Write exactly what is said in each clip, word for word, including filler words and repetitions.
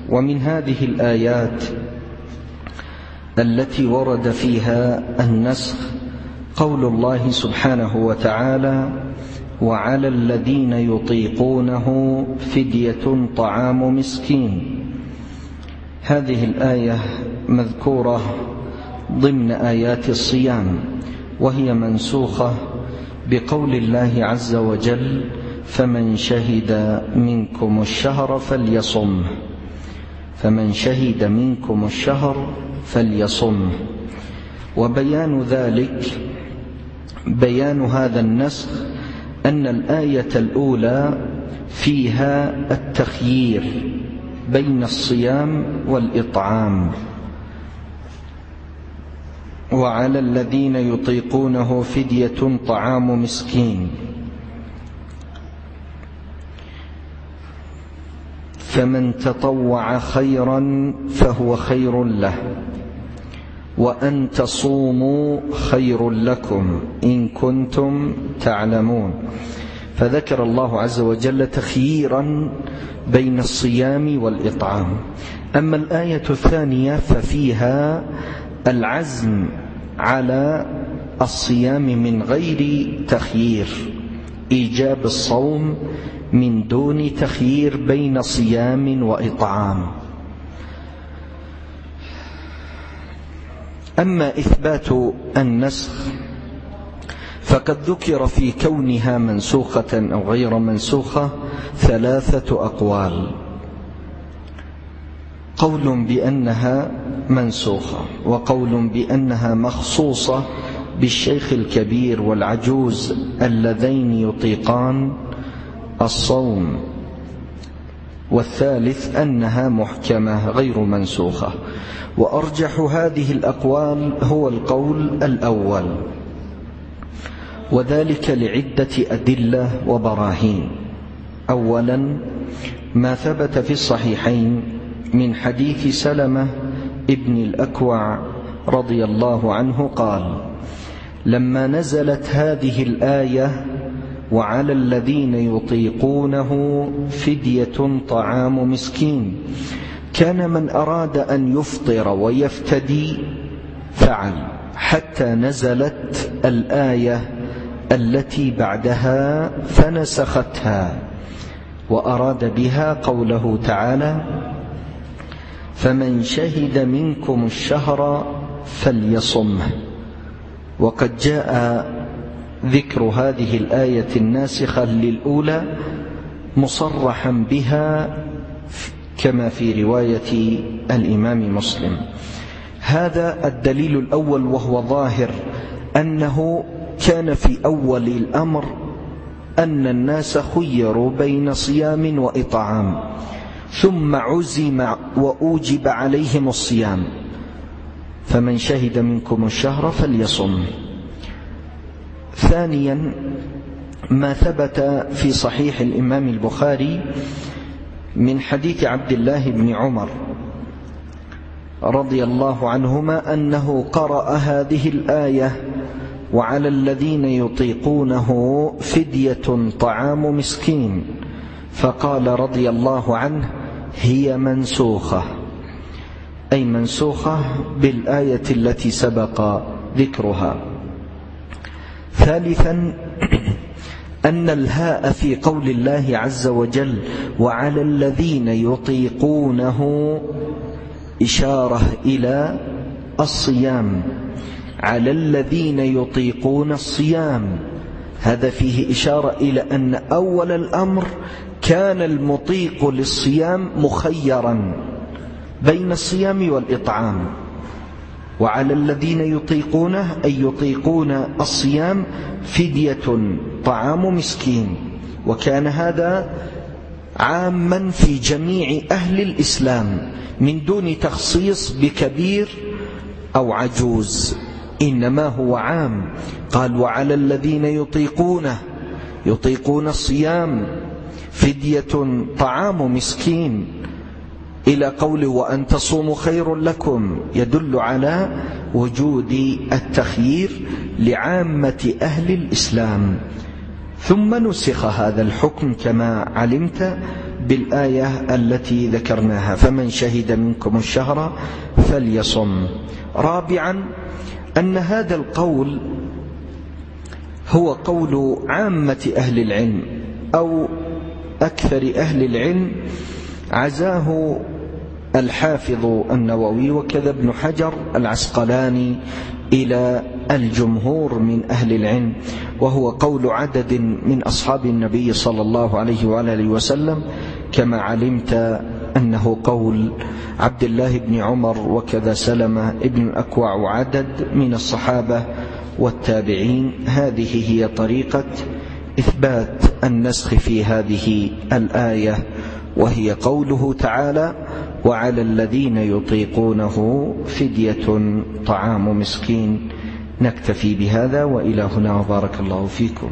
ومن هذه الآيات التي ورد فيها النسخ قول الله سبحانه وتعالى: وعلى الذين يطيقونه فدية طعام مسكين. هذه الآية مذكورة ضمن آيات الصيام، وهي منسوخة بقول الله عز وجل: فمن شهد منكم الشهر فليصمه فمن شهد منكم الشهر فليصمه. وبيان ذلك بيان هذا النسخ أن الآية الأولى فيها التخيير بين الصيام والإطعام: وعلى الذين يطيقونه فدية طعام مسكين. فمن تطوع خيرا فهو خير له، وأن تصوموا خير لكم إن كنتم تعلمون. فذكر الله عز وجل تخييرا بين الصيام والإطعام. أما الآية الثانية ففيها العزم على الصيام من غير تخيير، إيجاب الصوم من دون تخيير بين صيام وإطعام. أما إثبات النسخ فقد ذكر في كونها منسوخة أو غير منسوخة ثلاثة أقوال: قول بأنها منسوخة، وقول بأنها مخصوصة بالشيخ الكبير والعجوز اللذين يطيقان الصوم، والثالث أنها محكمة غير منسوخة. وأرجح هذه الأقوال هو القول الأول، وذلك لعدة أدلة وبراهين. أولا، ما ثبت في الصحيحين من حديث سلمة ابن الأكوع رضي الله عنه قال: لما نزلت هذه الآية: وعلى الذين يطيقونه فدية طعام مسكين، كان من أراد أن يفطر ويفتدي فعل، حتى نزلت الآية التي بعدها فنسختها، وأراد بها قوله تعالى: فمن شهد منكم الشهر فليصمه. وقد جاء ذكر هذه الآية الناسخة للأولى مصرحا بها كما في رواية الإمام مسلم. هذا الدليل الأول، وهو ظاهر أنه كان في أول الأمر أن الناس خيروا بين صيام وإطعام، ثم عزم وأوجب عليهم الصيام: فمن شهد منكم الشهر فليصم. ثانيا، ما ثبت في صحيح الإمام البخاري من حديث عبد الله بن عمر رضي الله عنهما أنه قرأ هذه الآية: وعلى الذين يطيقونه فدية طعام مسكين، فقال رضي الله عنه: هي منسوخة، أي منسوخة بالآية التي سبق ذكرها. ثالثا، أن الهاء في قول الله عز وجل: وعلى الذين يطيقونه، إشارة إلى الصيام، على الذين يطيقون الصيام. هذا فيه إشارة إلى أن أول الأمر كان المطيق للصيام مخيرا بين الصيام والإطعام، وعلى الذين يطيقونه أي يطيقون الصيام فدية طعام مسكين. وكان هذا عاما في جميع أهل الإسلام من دون تخصيص بكبير أو عجوز، إنما هو عام. قال: وعلى الذين يطيقونه، يطيقون الصيام فدية طعام مسكين، إلى قوله: وأن تصوموا خير لكم، يدل على وجود التخيير لعامة أهل الإسلام. ثم نسخ هذا الحكم كما علمت بالآية التي ذكرناها: فمن شهد منكم الشهر فليصم. رابعا أن هذا القول هو قول عامة أهل العلم أو أكثر أهل العلم، عزاه الحافظ النووي وكذا ابن حجر العسقلاني إلى الجمهور من أهل العلم، وهو قول عدد من أصحاب النبي صلى الله عليه وآله وسلم، كما علمت أنه قول عبد الله بن عمر وكذا سلمة ابن الأكوع وعدد من الصحابة والتابعين. هذه هي طريقة إثبات النسخ في هذه الآية، وهي قوله تعالى: وعلى الذين يطيقونه فدية طعام مسكين. نكتفي بهذا وإلى هنا، وبارك الله فيكم.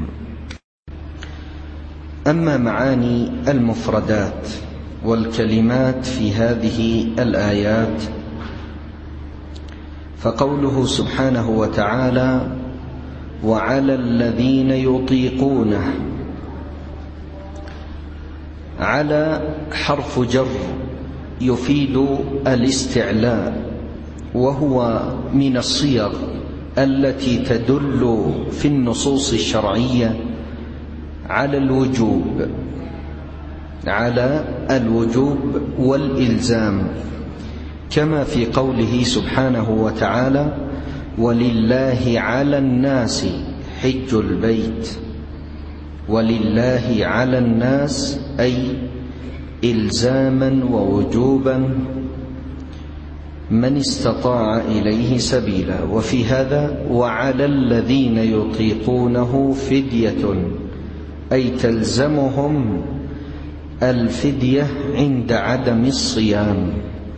أما معاني المفردات والكلمات في هذه الآيات، فقوله سبحانه وتعالى: وعلى الذين يطيقونه، على حرف جر يفيد الاستعلاء، وهو من الصيغ التي تدل في النصوص الشرعية على الوجوب على الوجوب والإلزام، كما في قوله سبحانه وتعالى: ولله على الناس حج البيت. ولله على الناس أي إلزاما ووجوبا من استطاع إليه سبيلا. وفي هذا: وعلى الذين يطيقونه فدية، أي تلزمهم الفدية عند عدم الصيام.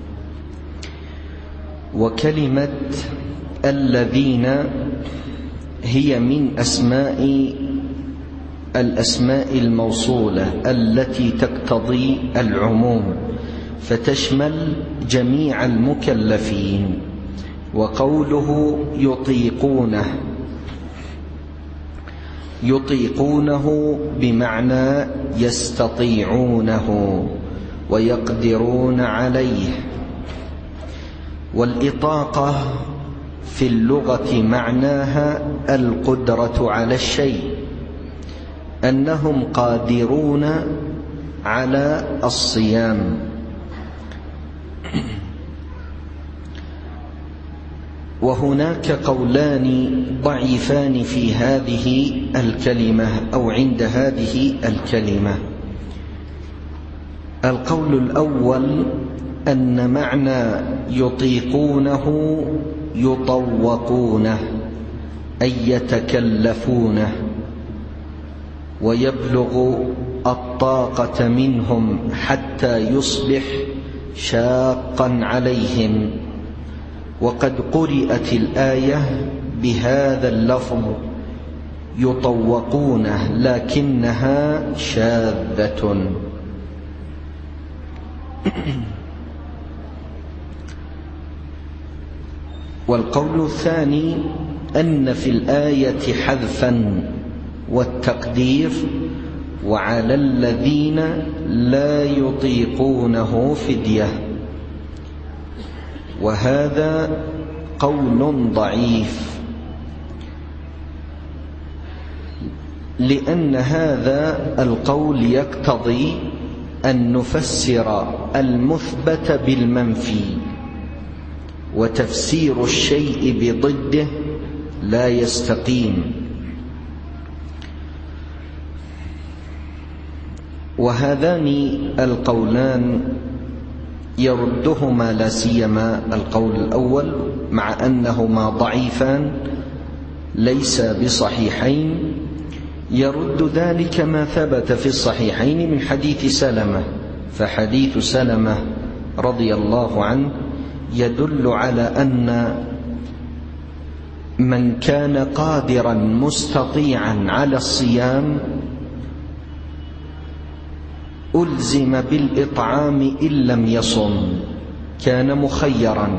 وكلمة الذين هي من أسماء الأسماء الموصولة التي تقتضي العموم، فتشمل جميع المكلفين. وقوله يطيقونه، يطيقونه بمعنى يستطيعونه ويقدرون عليه. والإطاقة في اللغة معناها القدرة على الشيء، أنهم قادرون على الصيام. وهناك قولان ضعيفان في هذه الكلمة أو عند هذه الكلمة. القول الأول أن معنى يطيقونه يطوقونه، أي يتكلفونه، ويبلغ الطاقة منهم حتى يصبح شاقا عليهم. وقد قرئت الآية بهذا اللفظ يطوقونه، لكنها شاذة. والقول الثاني أن في الآية حذفا والتقدير: وعلى الذين لا يطيقونه فدية. وهذا قول ضعيف، لأن هذا القول يقتضي أن نفسر المثبت بالمنفي، وتفسير الشيء بضده لا يستقيم. وهذان القولان يردهما لا سيما القول الأول، مع أنهما ضعيفان ليس بصحيحين، يرد ذلك ما ثبت في الصحيحين من حديث سلمة. فحديث سلمة رضي الله عنه يدل على أن من كان قادرا مستطيعا على الصيام ألزم بالإطعام إن لم يصم، كان مخيرا.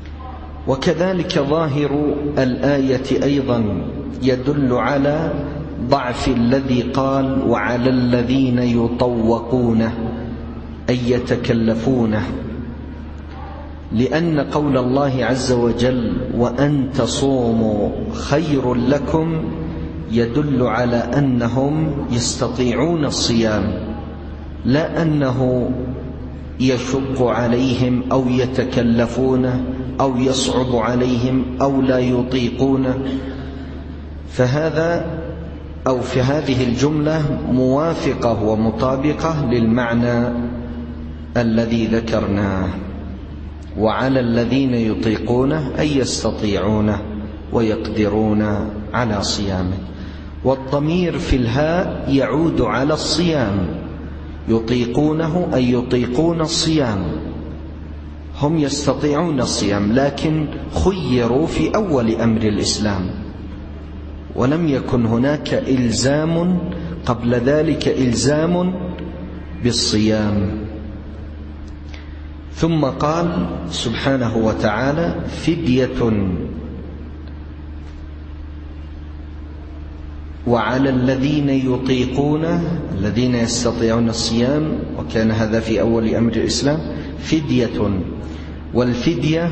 وكذلك ظاهر الآية أيضا يدل على ضعف الذي قال وعلى الذين يطوقونه أي يتكلفونه، لأن قول الله عز وجل وأن تصوموا خير لكم يدل على أنهم يستطيعون الصيام، لا أنه يشق عليهم أو يتكلفونه أو يصعب عليهم أو لا يطيقونه. فهذا أو في هذه الجملة موافقة ومطابقة للمعنى الذي ذكرناه، وعلى الذين يطيقونه أي يستطيعونه ويقدرون على صيامه. والضمير في الهاء يعود على الصيام، يطيقونه أي يطيقون الصيام، هم يستطيعون الصيام لكن خيروا في أول أمر الإسلام، ولم يكن هناك إلزام قبل ذلك إلزام بالصيام. ثم قال سبحانه وتعالى فدية وعلى الذين يطيقونه الذين يستطيعون الصيام، وكان هذا في أول أمر الإسلام فدية. والفدية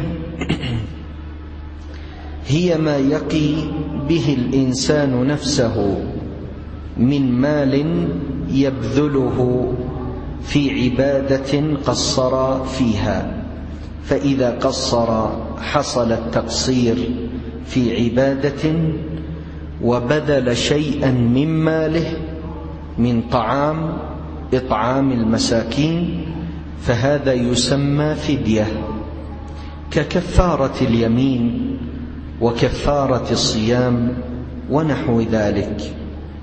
هي ما يقي به الإنسان نفسه من مال يبذله في عبادة قصر فيها، فإذا قصر حصل التقصير في عبادة وبذل شيئا من ماله من طعام إطعام المساكين، فهذا يسمى فدية، ككفارة اليمين وكفارة الصيام ونحو ذلك.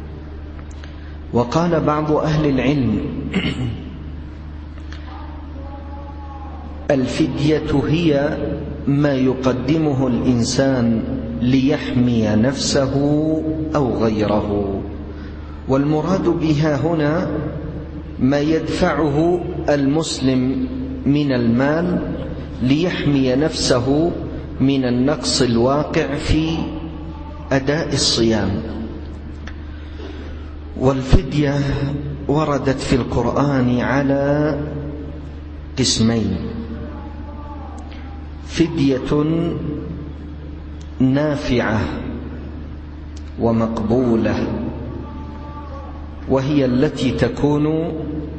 وقال بعض أهل العلم الفدية هي ما يقدمه الإنسان ليحمي نفسه أو غيره، والمراد بها هنا ما يدفعه المسلم من المال ليحمي نفسه من النقص الواقع في أداء الصيام. والفدية وردت في القرآن على قسمين: فدية نافعة ومقبولة، وهي التي تكون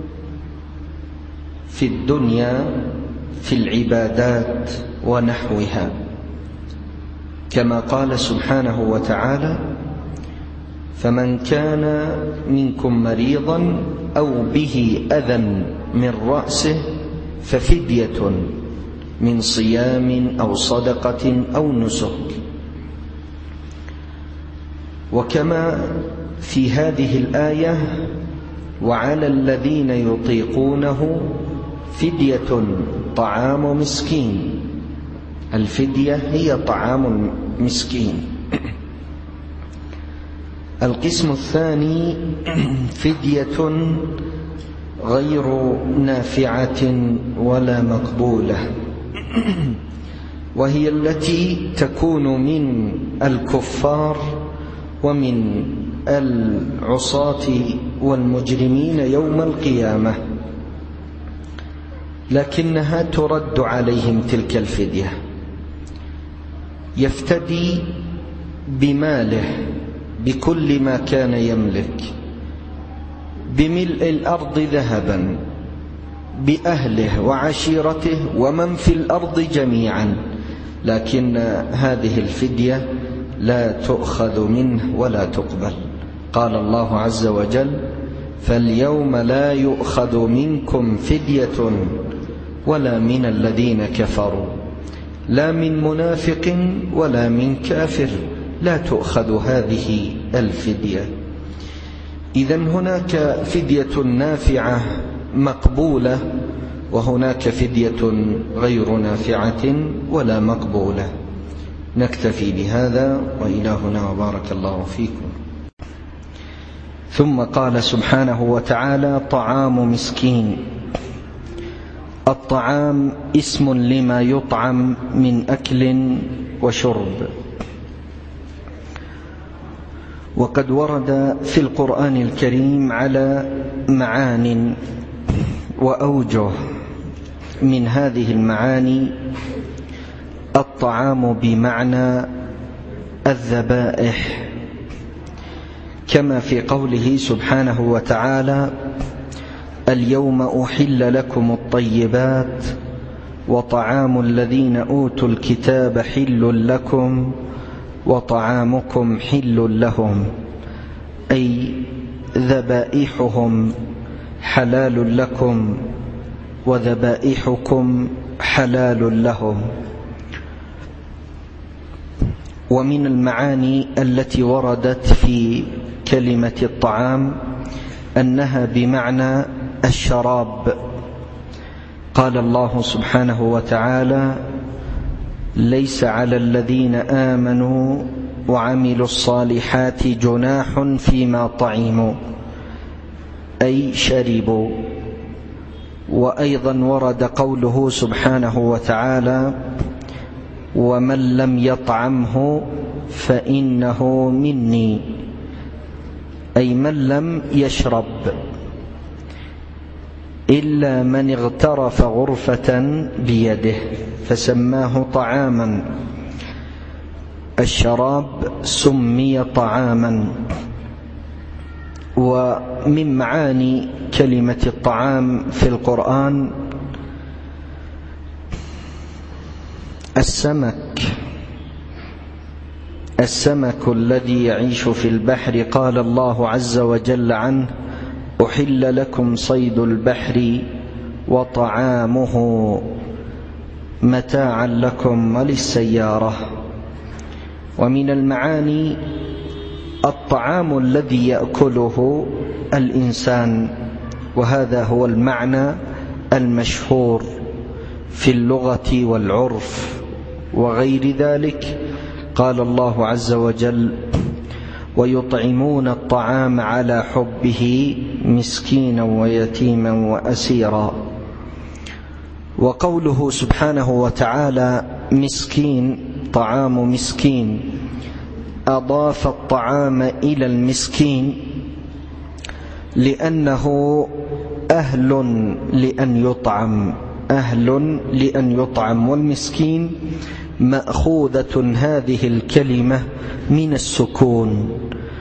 في الدنيا في العبادات ونحوها، كما قال سبحانه وتعالى فمن كان منكم مريضا أو به أذى من رأسه ففدية من صيام أو صدقة أو نسك. وكما في هذه الآية وعلى الذين يطيقونه فدية طعام مسكين، الفدية هي طعام مسكين. القسم الثاني فدية غير نافعة ولا مقبولة، وهي التي تكون من الكفار ومن العصاة والمجرمين يوم القيامة، لكنها ترد عليهم تلك الفدية. يفتدي بماله بكل ما كان يملك، بملء الأرض ذهبا، بأهله وعشيرته ومن في الأرض جميعا، لكن هذه الفدية لا تؤخذ منه ولا تقبل. قال الله عز وجل فاليوم لا يؤخذ منكم فدية ولا من الذين كفروا، لا من منافق ولا من كافر، لا تؤخذ هذه الفدية. إذن هناك فدية نافعة مقبولة، وهناك فدية غير نافعة ولا مقبولة. نكتفي بهذا، وإلهنا وبارك الله فيكم. ثم قال سبحانه وتعالى طعام مسكين. الطعام اسم لما يطعم من أكل وشرب، وقد ورد في القرآن الكريم على معان وأوجه. من هذه المعاني الطعام بمعنى الذبائح، كما في قوله سبحانه وتعالى: اليوم أحل لكم الطيبات وطعام الذين أوتوا الكتاب حل لكم وطعامكم حل لهم، أي ذبائحهم حلال لكم وذبائحكم حلال لهم. ومن المعاني التي وردت في كلمة الطعام أنها بمعنى الشراب. قال الله سبحانه وتعالى: ليس على الذين آمنوا وعملوا الصالحات جناح فيما طعموا، أي شربوا. وأيضا ورد قوله سبحانه وتعالى: ومن لم يطعمه فإنه مني، أي من لم يشرب، إلا من اغترف غرفة بيده فسماه طعاما. الشراب سمي طعاما. ومن معاني كلمة الطعام في القرآن السمك السمك الذي يعيش في البحر. قال الله عز وجل عنه: أحل لكم صيد البحر وطعامه متاعا لكم وللسيارة. ومن المعاني الطعام الذي يأكله الإنسان، وهذا هو المعنى المشهور في اللغة والعرف وغير ذلك. قال الله عز وجل: ويطعمون الطعام على حبه مسكينا ويتيما وأسيرا. وقوله سبحانه وتعالى مسكين، طعام مسكين، أضاف الطعام إلى المسكين لأنه أهل لأن يطعم أهل لأن يطعم والمسكين مأخوذة هذه الكلمة من السكون،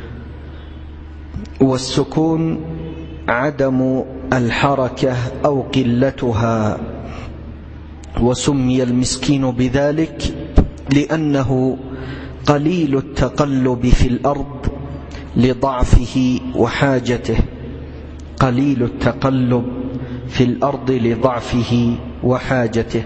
والسكون عدم الحركة أو قلتها. وسمي المسكين بذلك لأنه قليل التقلب في الأرض لضعفه وحاجته قليل التقلب في الأرض لضعفه وحاجته.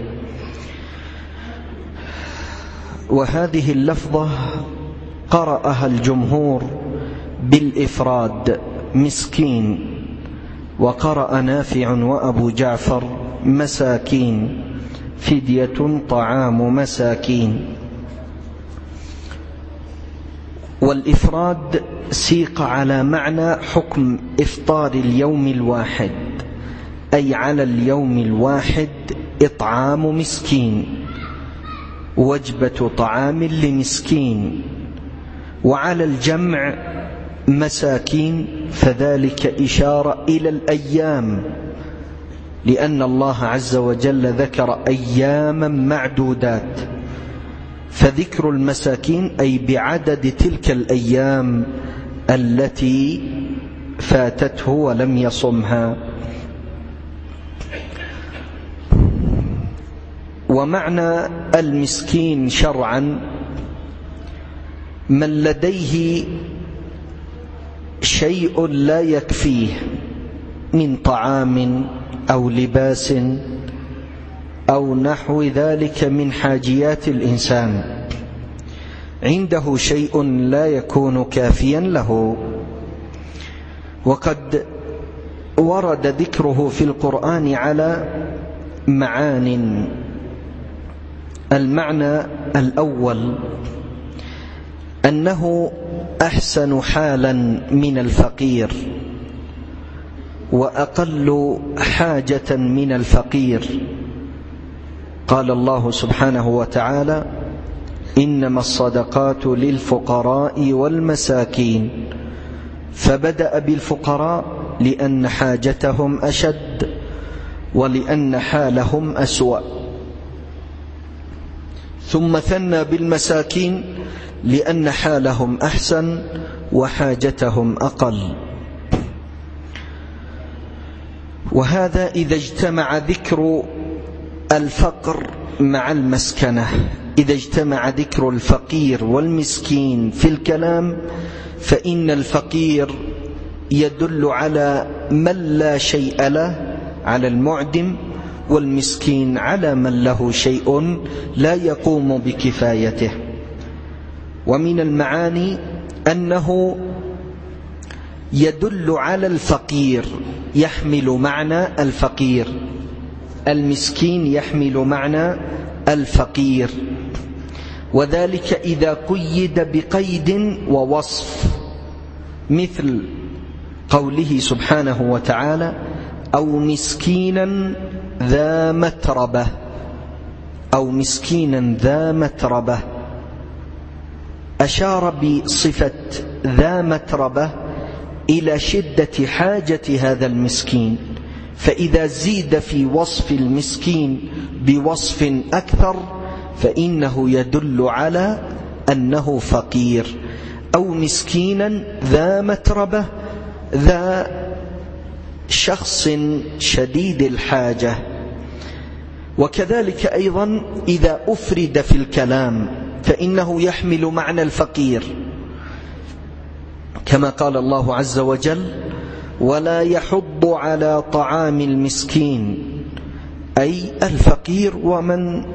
وهذه اللفظة قرأها الجمهور بالإفراد مسكين، وقرأ نافع وأبو جعفر مساكين، فدية طعام مساكين. والإفراد سيق على معنى حكم إفطار اليوم الواحد، أي على اليوم الواحد إطعام مسكين، وجبة طعام لمسكين. وعلى الجمع مساكين، فذلك إشارة إلى الأيام، لأن الله عز وجل ذكر أياما معدودات، فذكر المساكين أي بعدد تلك الأيام التي فاتته ولم يصمها. ومعنى المسكين شرعا من لديه شيء لا يكفيه من طعام أو لباس أو نحو ذلك من حاجيات الإنسان، عنده شيء لا يكون كافيا له. وقد ورد ذكره في القرآن على معان. المعنى الأول أنه أحسن حالا من الفقير وأقل حاجة من الفقير. قال الله سبحانه وتعالى: إنما الصدقات للفقراء والمساكين فبدأ بالفقراء لأن حاجتهم أشد ولأن حالهم أسوأ، ثم ثنى بالمساكين لأن حالهم أحسن وحاجتهم أقل. وهذا إذا اجتمع ذكر الفقر مع المسكنة. إذا اجتمع ذكر الفقير والمسكين في الكلام فإن الفقير يدل على من لا شيء له، على المعدم، والمسكين على من له شيء لا يقوم بكفايته. ومن المعاني أنه يدل على الفقير، يحمل معنى الفقير، المسكين يحمل معنى الفقير، وذلك إذا قيد بقيد ووصف، مثل قوله سبحانه وتعالى: أو مسكينا ذا متربة، أو مسكينا ذا متربة، أشار بصفة ذا متربة إلى شدة حاجة هذا المسكين، فإذا زيد في وصف المسكين بوصف أكثر فإنه يدل على أنه فقير. أو مسكينا ذا متربة، ذا شخص شديد الحاجة. وكذلك أيضا إذا أفرد في الكلام فإنه يحمل معنى الفقير، كما قال الله عز وجل: ولا يحض على طعام المسكين، أي الفقير ومن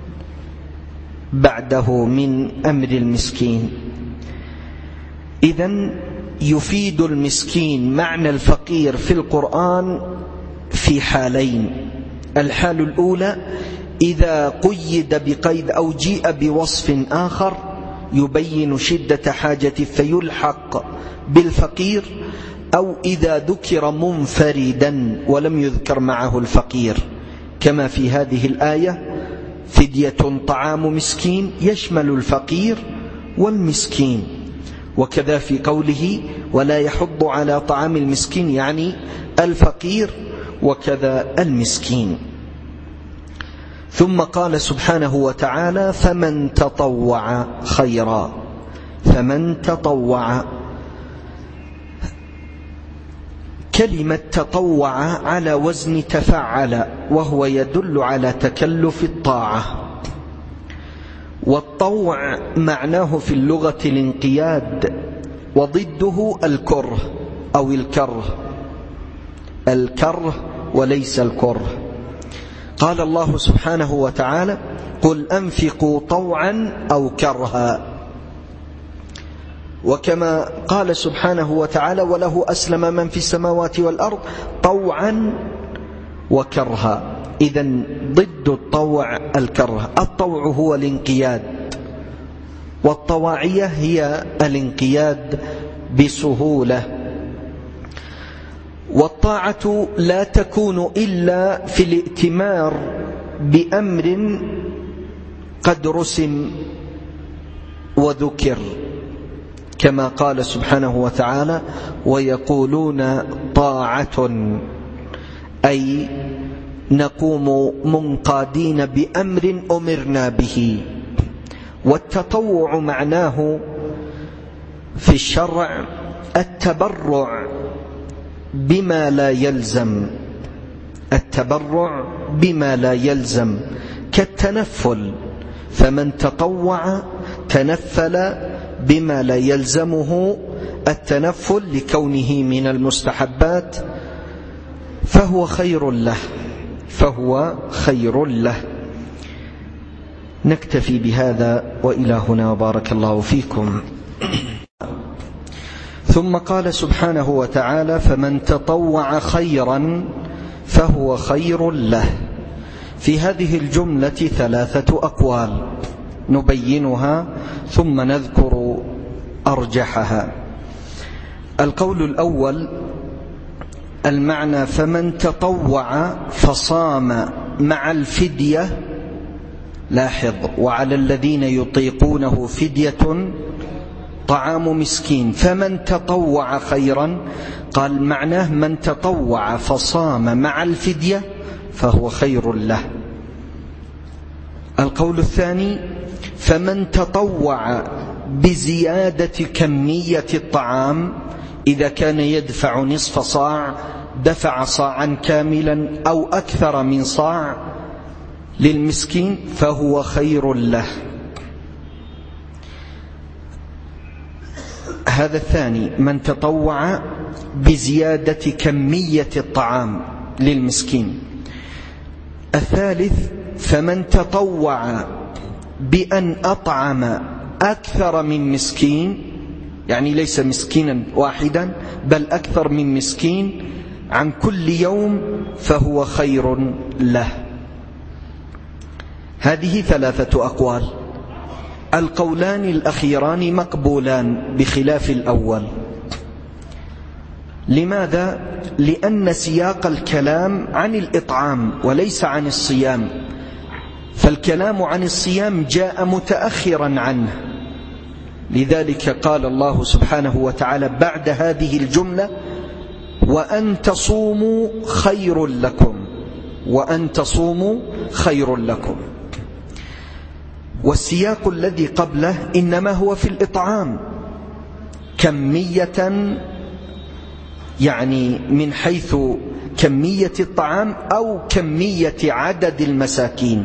بعده من أمر المسكين. إذن يفيد المسكين معنى الفقير في القرآن في حالين: الحال الأولى إذا قيد بقيد أو جيء بوصف آخر يبين شدة حاجة فيلحق بالفقير، أو إذا ذكر منفردا ولم يذكر معه الفقير، كما في هذه الآية: فدية طعام مسكين، يشمل الفقير والمسكين. وكذا في قوله: ولا يحض على طعام المسكين، يعني الفقير وكذا المسكين. ثم قال سبحانه وتعالى: فمن تطوع خيرا. فمن تطوع، كلمة تطوع على وزن تفعل، وهو يدل على تكلف الطاعة. والطوع معناه في اللغة الانقياد، وضده الكره أو الكره، الكره وليس الكره. قال الله سبحانه وتعالى: قل أنفقوا طوعا أو كرها. وكما قال سبحانه وتعالى: وله أسلم من في السماوات والأرض طوعا وكرها. إذن ضد الطوع الكره. الطوع هو الانقياد، والطواعية هي الانقياد بسهولة. والطاعة لا تكون إلا في الائتمار بأمر قد رسم وذكر، كما قال سبحانه وتعالى: ويقولون طاعة، أي نقوم منقادين بأمر أمرنا به. والتطوع معناه في الشرع التبرع بما لا يلزم، التبرع بما لا يلزم كالتنفل، فمن تطوع تنفل بما لا يلزمه التنفل لكونه من المستحبات فهو خير له، فهو خير له. نكتفي بهذا وإلى هنا، وبارك الله فيكم. ثم قال سبحانه وتعالى: فمن تطوع خيرا فهو خير له. في هذه الجملة ثلاثة أقوال نبينها ثم نذكر أرجحها. القول الأول المعنى: فمن تطوع فصام مع الفدية. لاحظ: وعلى الذين يطيقونه فدية طعام مسكين. فمن تطوع خيرا، قال معناه من تطوع فصام مع الفدية فهو خير له. القول الثاني: فمن تطوع بزيادة كمية الطعام، إذا كان يدفع نصف صاع دفع صاعا كاملا أو أكثر من صاع للمسكين فهو خير له. هذا الثاني، من تطوع بزيادة كمية الطعام للمسكين. الثالث: فمن تطوع بأن أطعم أكثر من مسكين، يعني ليس مسكينا واحدا بل أكثر من مسكين عن كل يوم فهو خير له. هذه ثلاثة أقوال. القولان الأخيران مقبولان بخلاف الأول. لماذا؟ لأن سياق الكلام عن الإطعام وليس عن الصيام، فالكلام عن الصيام جاء متأخرا عنه. لذلك قال الله سبحانه وتعالى بعد هذه الجملة: وأن تصوموا خير لكم، وأن تصوموا خير لكم. والسياق الذي قبله إنما هو في الإطعام كمية، يعني من حيث كمية الطعام أو كمية عدد المساكين.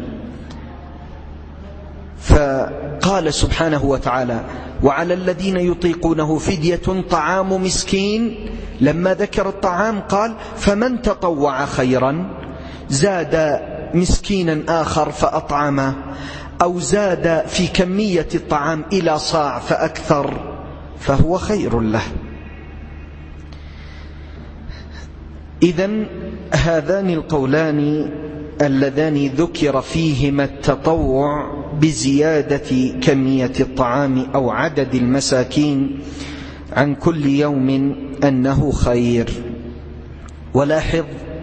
فقال سبحانه وتعالى: وعلى الذين يطيقونه فدية طعام مسكين. لما ذكر الطعام قال: فمن تطوع خيرا، زاد مسكينا آخر فأطعمه، أو زاد في كمية الطعام إلى صاع فأكثر فهو خير له. إذن هذان القولان اللذان ذكر فيهما التطوع بزيادة كمية الطعام أو عدد المساكين عن كل يوم أنه خير. ولاحظ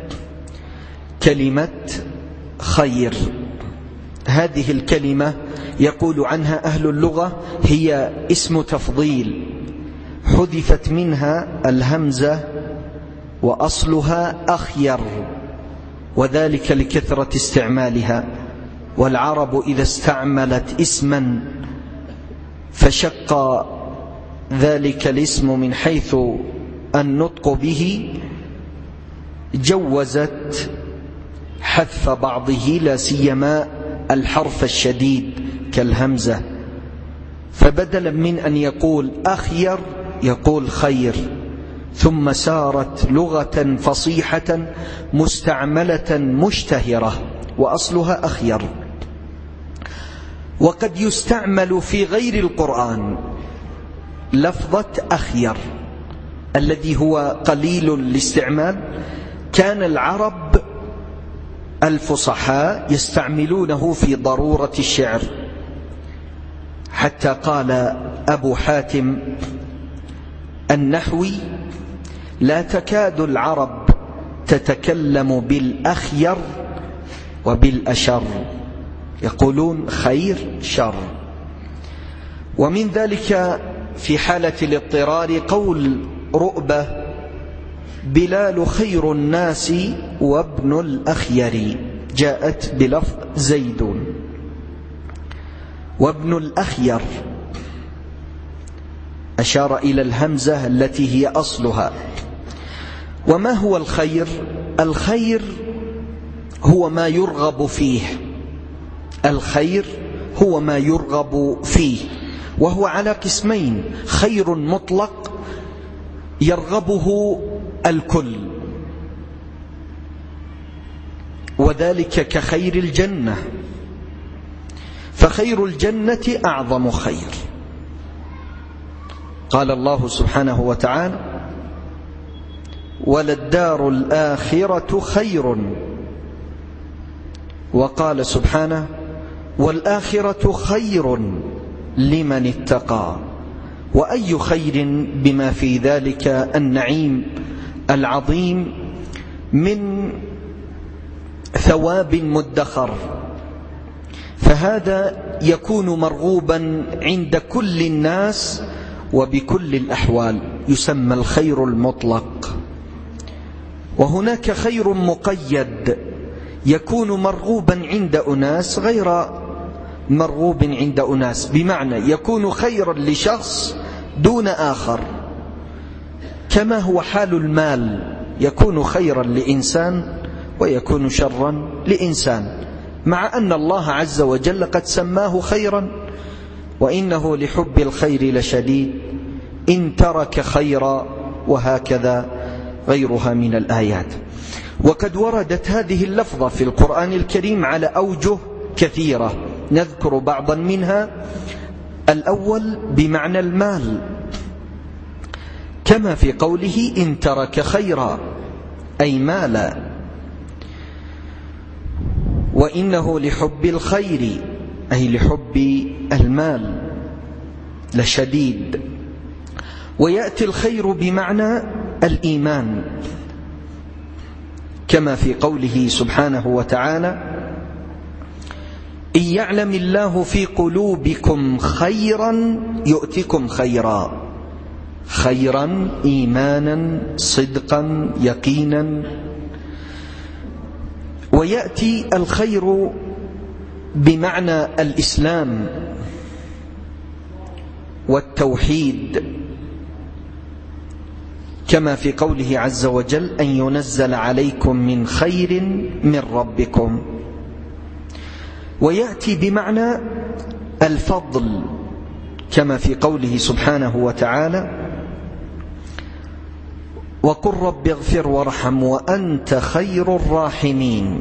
كلمة خير، هذه الكلمة يقول عنها أهل اللغة هي اسم تفضيل، حذفت منها الهمزة وأصلها أخير، وذلك لكثرة استعمالها. والعرب إذا استعملت اسما فشق ذلك الاسم من حيث النطق به جوزت حذف بعضه، لا سيما الحرف الشديد كالهمزة، فبدلا من أن يقول أخير يقول خير، ثم سارت لغة فصيحة مستعملة مشتهرة وأصلها أخير. وقد يستعمل في غير القرآن لفظة أخير الذي هو قليل الاستعمال. كان العرب الفصحاء يستعملونه في ضرورة الشعر، حتى قال أبو حاتم النحوي: لا تكاد العرب تتكلم بالأخير وبالأشر، يقولون خير شر. ومن ذلك في حالة الاضطرار قول رؤبة: بلال خير الناس وابن الأخير، جاءت بلفظ زيد، وابن الأخير أشار إلى الهمزة التي هي أصلها. وما هو الخير؟ الخير هو ما يرغب فيه، الخير هو ما يرغب فيه، وهو على قسمين: خير مطلق يرغبه الكل، وذلك كخير الجنة، فخير الجنة أعظم خير. قال الله سبحانه وتعالى: وللدار الآخرة خير. وقال سبحانه: والآخرة خير لمن اتقى. وأي خير بما في ذلك النعيم العظيم من ثواب مدخر، فهذا يكون مرغوبا عند كل الناس وبكل الأحوال يسمى الخير المطلق. وهناك خير مقيد يكون مرغوبا عند أناس غير مرغوب عند أناس، بمعنى يكون خيرا لشخص دون آخر، كما هو حال المال، يكون خيرا لإنسان ويكون شرا لإنسان، مع أن الله عز وجل قد سماه خيرا، وإنه لحب الخير لشديد إن ترك خيرا، وهكذا غيرها من الآيات. وقد وردت هذه اللفظة في القرآن الكريم على أوجه كثيرة، نذكر بعضا منها. الأول بمعنى المال، كما في قوله إن ترك خيرا أي مالا، وإنه لحب الخير أي لحب المال لشديد. ويأتي الخير بمعنى الإيمان، كما في قوله سبحانه وتعالى إن يعلم الله في قلوبكم خيرا يؤتكم خيرا، خيرا إيمانا صدقا يقينا. ويأتي الخير بمعنى الإسلام والتوحيد، كما في قوله عز وجل أن ينزل عليكم من خير من ربكم. ويأتي بمعنى الفضل، كما في قوله سبحانه وتعالى وقل رب اغفر وارحم وأنت خير الراحمين،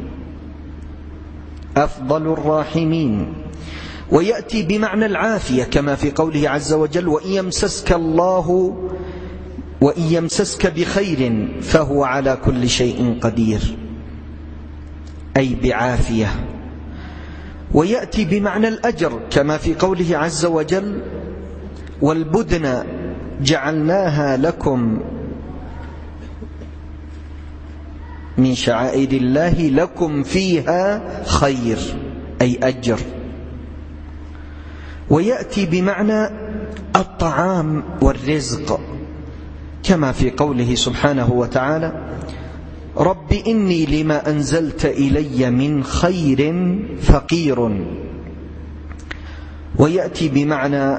أفضل الراحمين. ويأتي بمعنى العافية، كما في قوله عز وجل وإن يمسسك الله وإن يمسسك بخير فهو على كل شيء قدير، أي بعافية. ويأتي بمعنى الأجر، كما في قوله عز وجل والبدن جعلناها لكم من شعائر الله لكم فيها خير، أي أجر. ويأتي بمعنى الطعام والرزق، كما في قوله سبحانه وتعالى رب إني لما أنزلت إلي من خير فقير. ويأتي بمعنى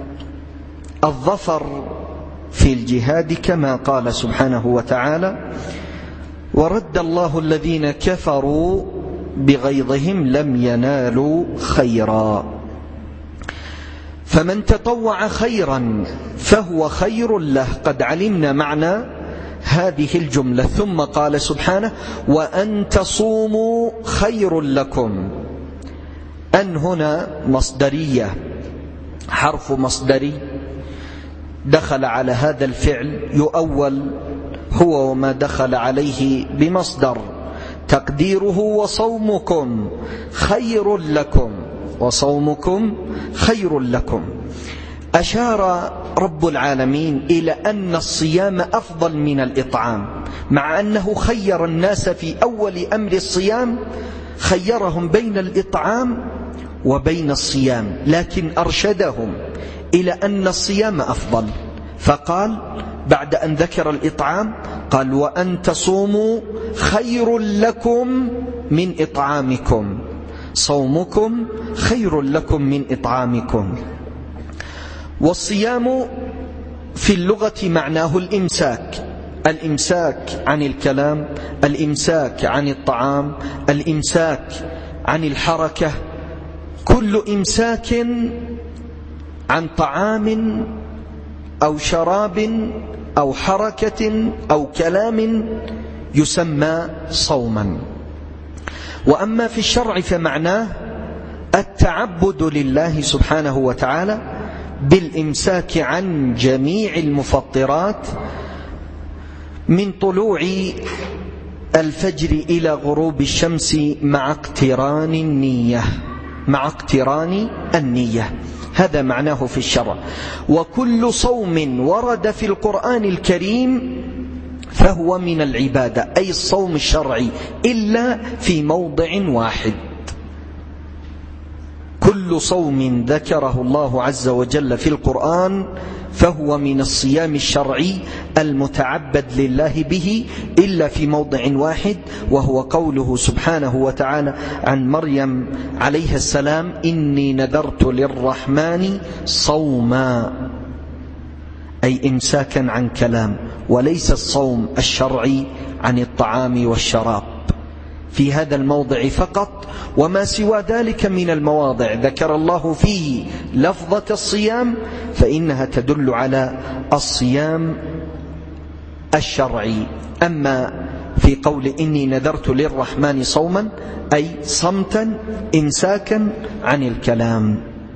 الظفر في الجهاد، كما قال سبحانه وتعالى ورد الله الذين كفروا بغيظهم لم ينالوا خيرا. فمن تطوع خيرا فهو خير له، قد علمنا معنى هذه الجملة. ثم قال سبحانه وأن تصوموا خير لكم. أن هنا مصدرية، حرف مصدري دخل على هذا الفعل، يؤول هو وما دخل عليه بمصدر، تقديره وصومكم خير لكم، وصومكم خير لكم. أشار رب العالمين إلى أن الصيام أفضل من الإطعام، مع أنه خير الناس في أول أمر الصيام، خيرهم بين الإطعام وبين الصيام، لكن أرشدهم إلى أن الصيام أفضل، فقال بعد أن ذكر الإطعام قال وأن تصوموا خير لكم من إطعامكم، صومكم خير لكم من إطعامكم. والصيام في اللغة معناه الإمساك، الإمساك عن الكلام، الإمساك عن الطعام، الإمساك عن الحركة. كل إمساك عن طعام أو شراب أو حركة أو كلام يسمى صوما. وأما في الشرع فمعناه التعبد لله سبحانه وتعالى بالإمساك عن جميع المفطرات من طلوع الفجر إلى غروب الشمس مع اقتران النية، مع اقتران النية. هذا معناه في الشرع. وكل صوم ورد في القرآن الكريم فهو من العبادة، أي الصوم الشرعي، إلا في موضع واحد. كل صوم ذكره الله عز وجل في القرآن فهو من الصيام الشرعي المتعبد لله به، إلا في موضع واحد، وهو قوله سبحانه وتعالى عن مريم عليه السلام: إني نذرت للرحمن صوما، أي إمساكا عن كلام، وليس الصوم الشرعي عن الطعام والشراب، في هذا الموضع فقط. وما سوى ذلك من المواضع ذكر الله فيه لفظة الصيام فإنها تدل على الصيام الشرعي. أما في قول إني نذرت للرحمن صوما أي صمتا إمساكا عن الكلام.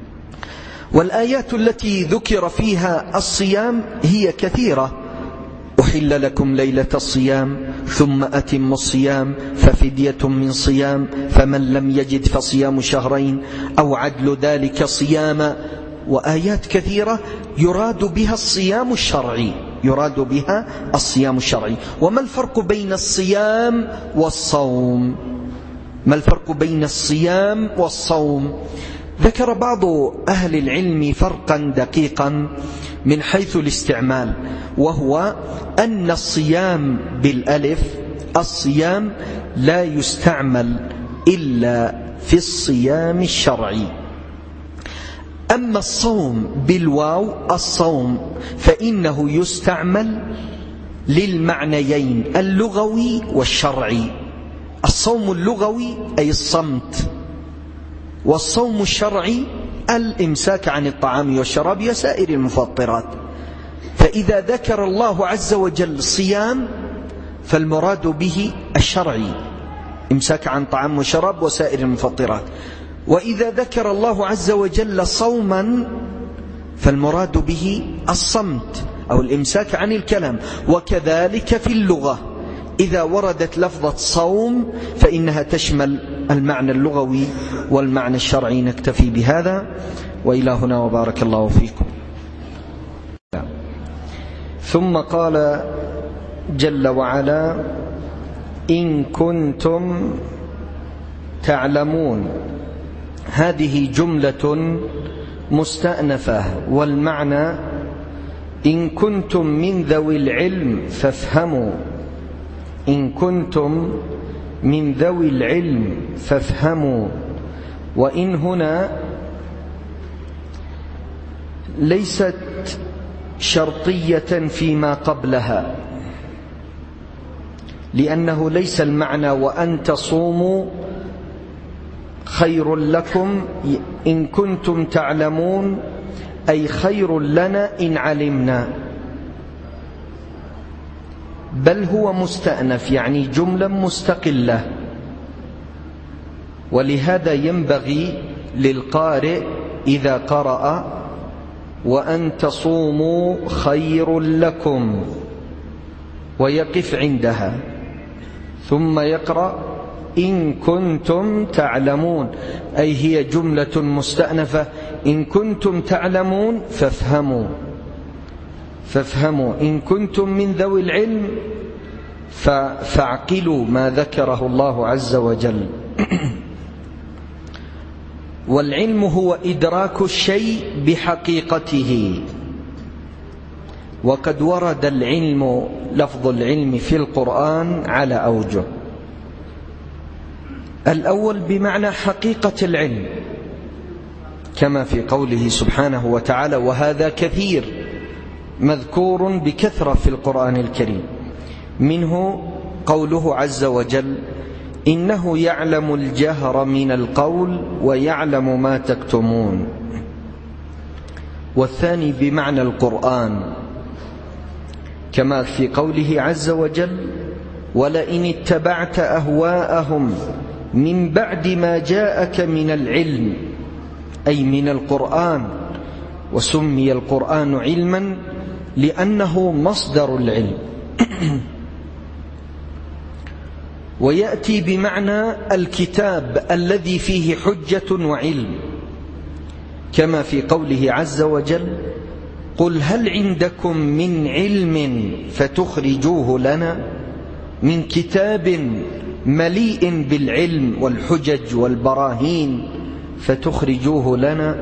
والآيات التي ذكر فيها الصيام هي كثيرة: أحل لكم ليلة الصيام ثم أتموا الصيام ففدية من صيام فمن لم يجد فصيام شهرين أو عدل ذلك صياما. وآيات كثيرة يراد بها الصيام الشرعي، يراد بها الصيام الشرعي. وما الفرق بين الصيام والصوم؟ ما الفرق بين الصيام والصوم؟ ذكر بعض أهل العلم فرقا دقيقا من حيث الاستعمال، وهو أن الصيام بالألف الصيام لا يستعمل إلا في الصيام الشرعي. أما الصوم بالواو الصوم فإنه يستعمل للمعنيين اللغوي والشرعي. الصوم اللغوي أي الصمت، والصوم الشرعي الإمساك عن الطعام والشراب وسائر المفطرات. فإذا ذكر الله عز وجل صيام فالمراد به الشرعي، إمساك عن طعام وشراب وسائر المفطرات. وإذا ذكر الله عز وجل صوما فالمراد به الصمت أو الإمساك عن الكلام. وكذلك في اللغة إذا وردت لفظة صوم فإنها تشمل المعنى اللغوي والمعنى الشرعي. نكتفي بهذا، وإلى هنا وبارك الله فيكم. ثم قال جل وعلا: إن كنتم تعلمون. هذه جملة مستأنفة، والمعنى: إن كنتم من ذوي العلم فافهموا. إن كنتم من ذوي العلم فافهموا. وإن هنا ليست شرطية فيما قبلها، لأنه ليس المعنى وأن تصوموا خير لكم. إن كنتم تعلمون أي خير لنا إن علمنا، بل هو مستأنف يعني جملة مستقلة. ولهذا ينبغي للقارئ إذا قرأ وأن تصوموا خير لكم ويقف عندها، ثم يقرأ إن كنتم تعلمون، أي هي جملة مستأنفة. إن كنتم تعلمون فافهموا، فافهموا. إن كنتم من ذوي العلم فاعقلوا ما ذكره الله عز وجل. والعلم هو إدراك الشيء بحقيقته. وقد ورد العلم لفظ العلم في القرآن على أوجه. الأول بمعنى حقيقة العلم، كما في قوله سبحانه وتعالى: وهذا كثير، مذكور بكثرة في القرآن الكريم. منه قوله عز وجل: إنه يعلم الجهر من القول ويعلم ما تكتمون. والثاني بمعنى القرآن، كما في قوله عز وجل: ولئن اتبعت أهواءهم من بعد ما جاءك من العلم، أي من القرآن. وسمي القرآن علما لأنه مصدر العلم. ويأتي بمعنى الكتاب الذي فيه حجة وعلم، كما في قوله عز وجل: قل هل عندكم من علم فتخرجوه لنا. من كتاب مليء بالعلم والحجج والبراهين فتخرجوه لنا.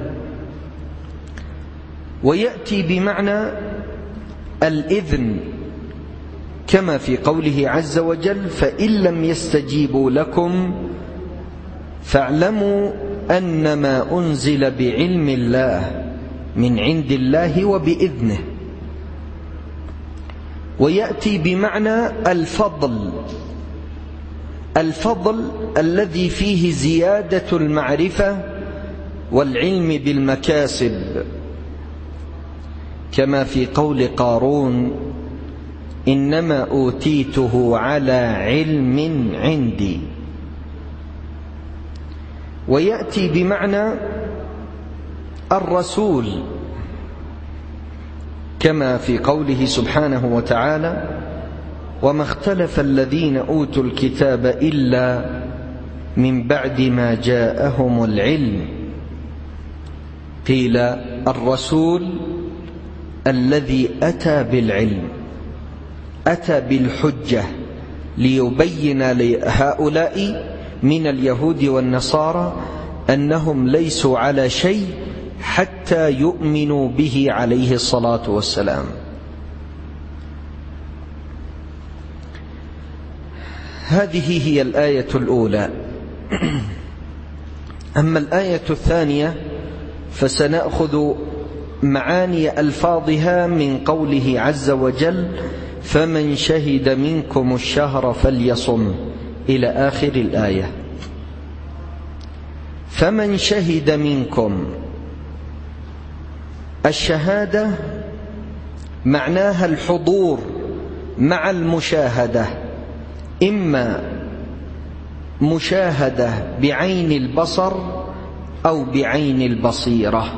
ويأتي بمعنى الإذن كما في قوله عز وجل: فإن لم يستجيبوا لكم فاعلموا أنما أنزل بعلم الله من عند الله وبإذنه. ويأتي بمعنى الفضل، الفضل الذي فيه زيادة المعرفة والعلم بالمكاسب، كما في قول قارون: إنما أوتيته على علم عندي. ويأتي بمعنى الرسول، كما في قوله سبحانه وتعالى: وما اختلف الذين أوتوا الكتاب إلا من بعد ما جاءهم العلم. قيل الرسول الذي أتى بالعلم، أتى بالحجة ليبين لهؤلاء من اليهود والنصارى أنهم ليسوا على شيء حتى يؤمنوا به عليه الصلاة والسلام. هذه هي الآية الأولى. أما الآية الثانية فسنأخذ معاني ألفاظها من قوله عز وجل: فمن شهد منكم الشهر فليصم، إلى آخر الآية. فمن شهد منكم، الشهادة معناها الحضور مع المشاهدة، إما مشاهدة بعين البصر أو بعين البصيرة.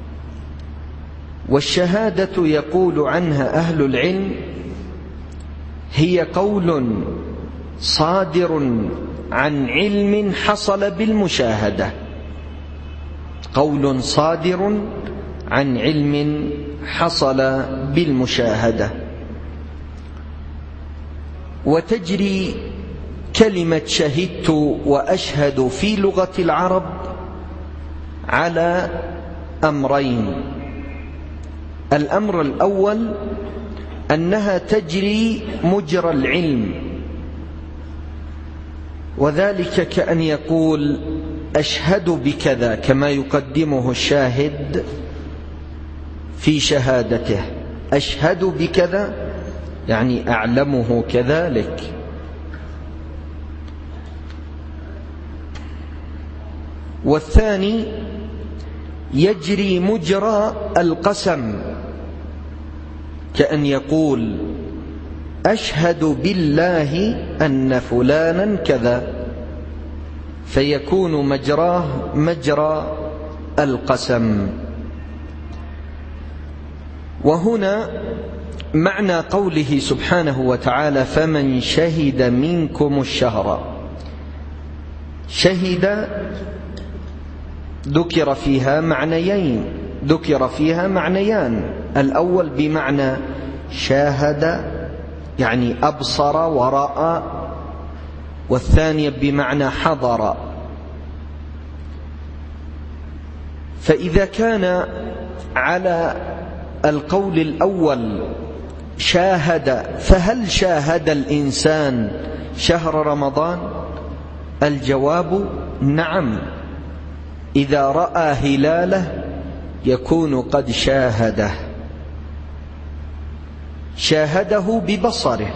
والشهادة يقول عنها أهل العلم هي قول صادر عن علم حصل بالمشاهدة، قول صادر عن علم حصل بالمشاهدة. وتجري كلمة شهدت وأشهد في لغة العرب على أمرين: الأمر الأول أنها تجري مجرى العلم، وذلك كأن يقول أشهد بكذا، كما يقدمه الشاهد في شهادته: أشهد بكذا يعني أعلمه كذلك. والثاني يجري مجرى القسم، كأن يقول أشهد بالله أن فلانا كذا، فيكون مجراه مجرى القسم. وهنا معنى قوله سبحانه وتعالى: فمن شهد منكم الشهر. شهد ذكر فيها معنيين، ذكر فيها معنيان: الأول بمعنى شاهد يعني أبصر ورأى، والثاني بمعنى حضر. فإذا كان على القول الأول شاهد، فهل شاهد الإنسان شهر رمضان؟ الجواب نعم، إذا رأى هلاله يكون قد شاهده، شاهده ببصره.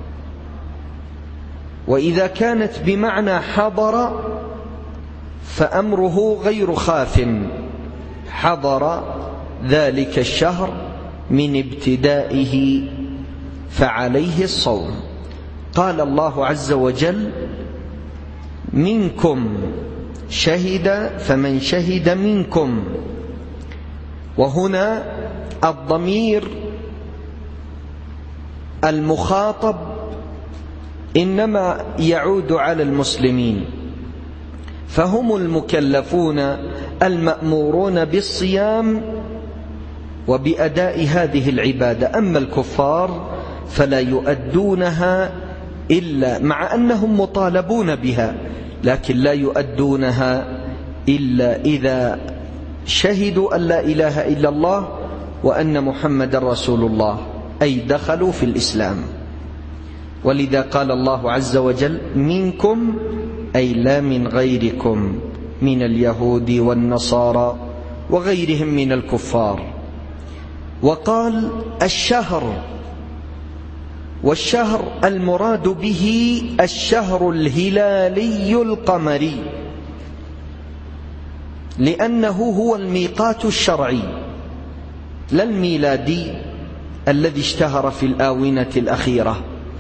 وإذا كانت بمعنى حضر فأمره غير خاف، حضر ذلك الشهر من ابتدائه فعليه الصوم. قال الله عز وجل: منكم شهد، فمن شهد منكم. وهنا الضمير المخاطب إنما يعود على المسلمين، فهم المكلفون المأمورون بالصيام وبأداء هذه العبادة. أما الكفار فلا يؤدونها إلا، مع أنهم مطالبون بها، لكن لا يؤدونها إلا إذا شهدوا أن لا إله إلا الله وأن محمد رسول الله، أي دخلوا في الإسلام. ولذا قال الله عز وجل منكم، أي لا من غيركم، من اليهود والنصارى وغيرهم من الكفار. وقال الشهر، والشهر المراد به الشهر الهلالي القمري، لأنه هو الميقات الشرعي، لا الميلادي الذي اشتهر في الآونة الأخيرة،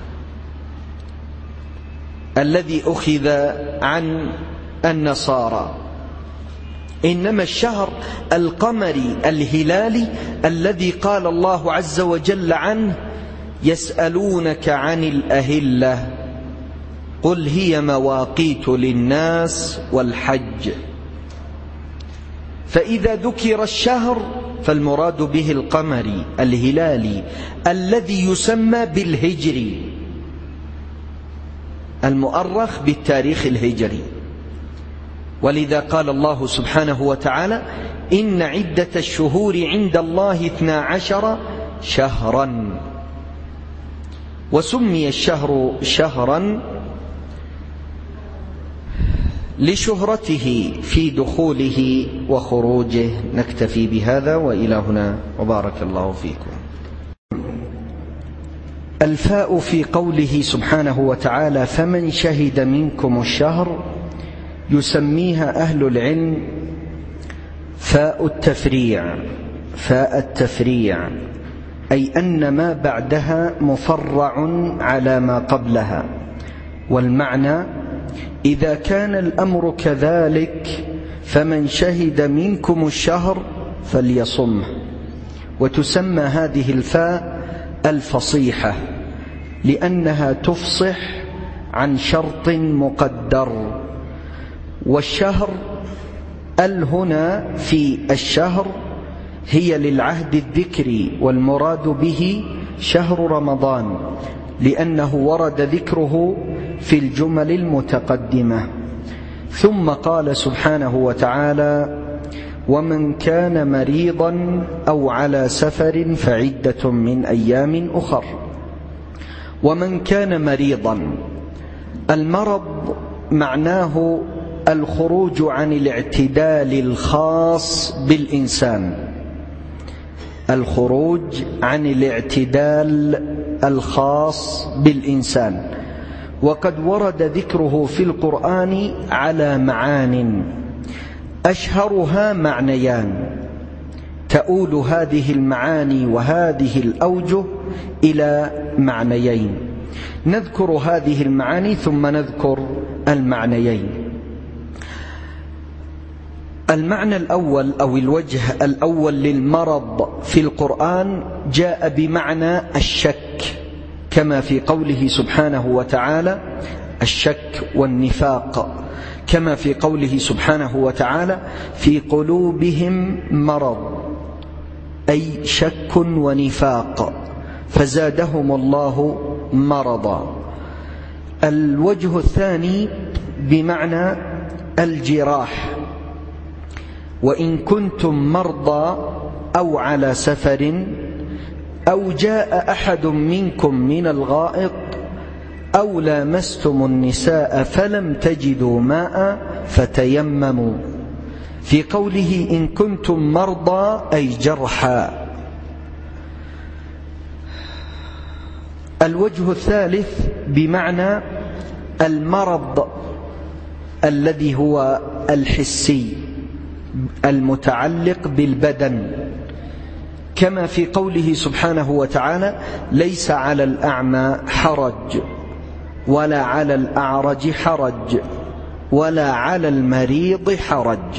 الذي أخذ عن النصارى. إنما الشهر القمري الهلالي الذي قال الله عز وجل عنه يسألونك عن الأهلة قل هي مواقيت للناس والحج. فإذا ذكر الشهر فالمراد به القمري الهلالي الذي يسمى بالهجري، المؤرخ بالتاريخ الهجري. ولذا قال الله سبحانه وتعالى إن عدة الشهور عند الله اثنا عشر شهرا. وسمي الشهر شهرا لشهرته في دخوله وخروجه. نكتفي بهذا وإلى هنا، وبارك الله فيكم. الفاء في قوله سبحانه وتعالى فمن شهد منكم الشهر يسميها أهل العلم فاء التفريع، فاء التفريع، أي أن ما بعدها مفرع على ما قبلها. والمعنى إذا كان الأمر كذلك فمن شهد منكم الشهر فليصمه. وتسمى هذه الفاء الفصيحة لأنها تفصح عن شرط مقدر. والشهر ال هنا في الشهر هي للعهد الذكري، والمراد به شهر رمضان لأنه ورد ذكره في الجمل المتقدمة. ثم قال سبحانه وتعالى ومن كان مريضا أو على سفر فعدة من أيام أخر. ومن كان مريضا، المرض معناه الخروج عن الاعتدال الخاص بالإنسان، الخروج عن الاعتدال الخاص بالإنسان. وقد ورد ذكره في القرآن على معان، أشهرها معنيان، تؤول هذه المعاني وهذه الأوجه إلى معنيين. نذكر هذه المعاني ثم نذكر المعنيين. المعنى الأول أو الوجه الأول للمرض في القرآن جاء بمعنى الشك، كما في قوله سبحانه وتعالى الشك والنفاق، كما في قوله سبحانه وتعالى في قلوبهم مرض، أي شك ونفاق فزادهم الله مرضا. الوجه الثاني بمعنى الجراح، وإن كنتم مرضى أو على سفر أو جاء أحد منكم من الغائط أو لامستم النساء فلم تجدوا ماء فتيمموا. في قوله إن كنتم مرضى أي جرحى. الوجه الثالث بمعنى المرض الذي هو الحسي المتعلق بالبدن، كما في قوله سبحانه وتعالى ليس على الأعمى حرج ولا على الأعرج حرج ولا على المريض حرج.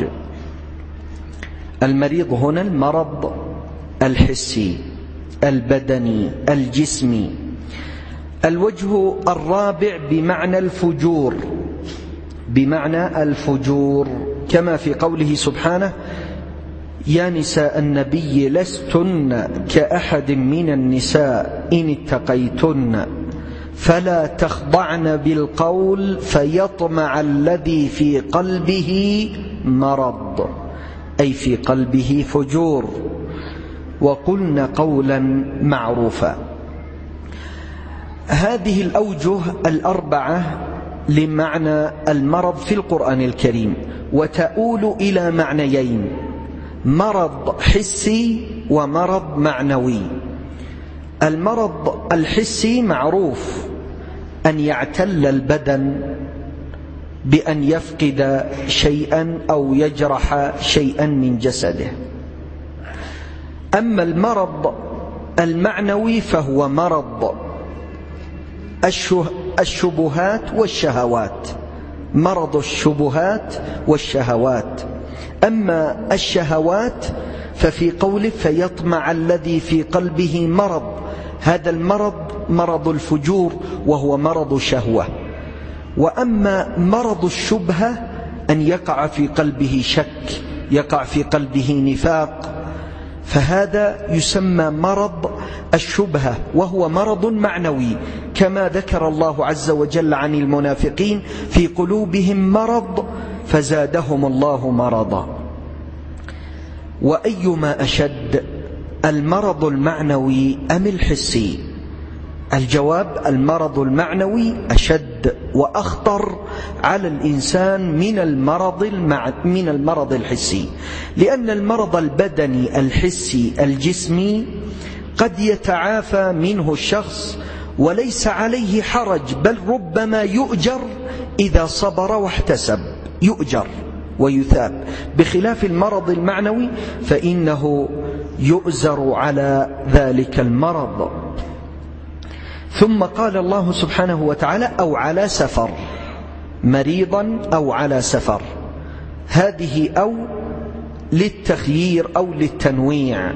المريض هنا المرض الحسي البدني الجسمي. الوجه الرابع بمعنى الفجور، بمعنى الفجور، كما في قوله سبحانه يا نساء النبي لستن كأحد من النساء إن اتقيتن فلا تخضعن بالقول فيطمع الذي في قلبه مرض أي في قلبه فجور، وقلن قولا معروفا. هذه الأوجه الأربعة لمعنى المرض في القرآن الكريم، وتؤول إلى معنيين: مرض حسي ومرض معنوي. المرض الحسي معروف أن يعتل البدن بأن يفقد شيئا أو يجرح شيئا من جسده. أما المرض المعنوي فهو مرض الشبهات والشهوات، مرض الشبهات والشهوات. أما الشهوات ففي قوله فيطمع الذي في قلبه مرض، هذا المرض مرض الفجور وهو مرض شهوة. وأما مرض الشبهة أن يقع في قلبه شك، يقع في قلبه نفاق، فهذا يسمى مرض الشبهة، وهو مرض معنوي، كما ذكر الله عز وجل عن المنافقين: في قلوبهم مرض فزادهم الله مرضا. وأيما أشد، المرض المعنوي أم الحسي؟ الجواب: المرض المعنوي أشد وأخطر على الإنسان من المرض المع... من المرض الحسي، لأن المرض البدني الحسي الجسمي قد يتعافى منه الشخص وليس عليه حرج، بل ربما يؤجر إذا صبر واحتسب، يؤجر ويثاب، بخلاف المرض المعنوي فإنه يؤزر على ذلك المرض. ثم قال الله سبحانه وتعالى: أو على سفر، مريضا أو على سفر. هذه أو للتخيير أو للتنويع،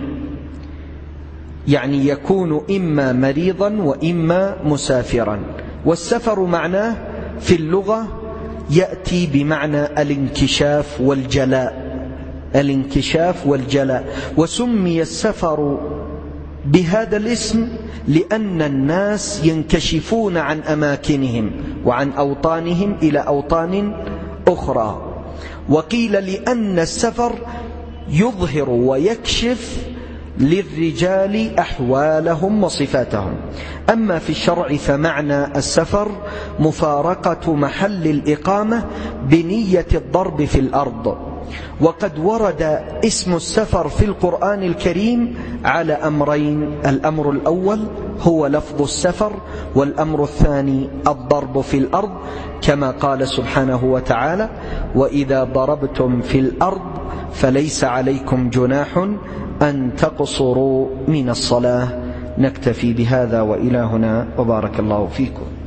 يعني يكون إما مريضا وإما مسافرا. والسفر معناه في اللغة يأتي بمعنى الانكشاف والجلاء، الانكشاف والجلاء. وسمي السفر بهذا الاسم لأن الناس ينكشفون عن أماكنهم وعن أوطانهم إلى أوطان أخرى. وقيل لأن السفر يظهر ويكشف للرجال أحوالهم وصفاتهم. أما في الشرع فمعنى السفر مفارقة محل الإقامة بنية الضرب في الأرض. وقد ورد اسم السفر في القرآن الكريم على أمرين: الأمر الأول هو لفظ السفر، والأمر الثاني الضرب في الأرض، كما قال سبحانه وتعالى: وإذا ضربتم في الأرض فليس عليكم جناح أن تقصروا من الصلاة. نكتفي بهذا وإلى هنا، وبارك الله فيكم.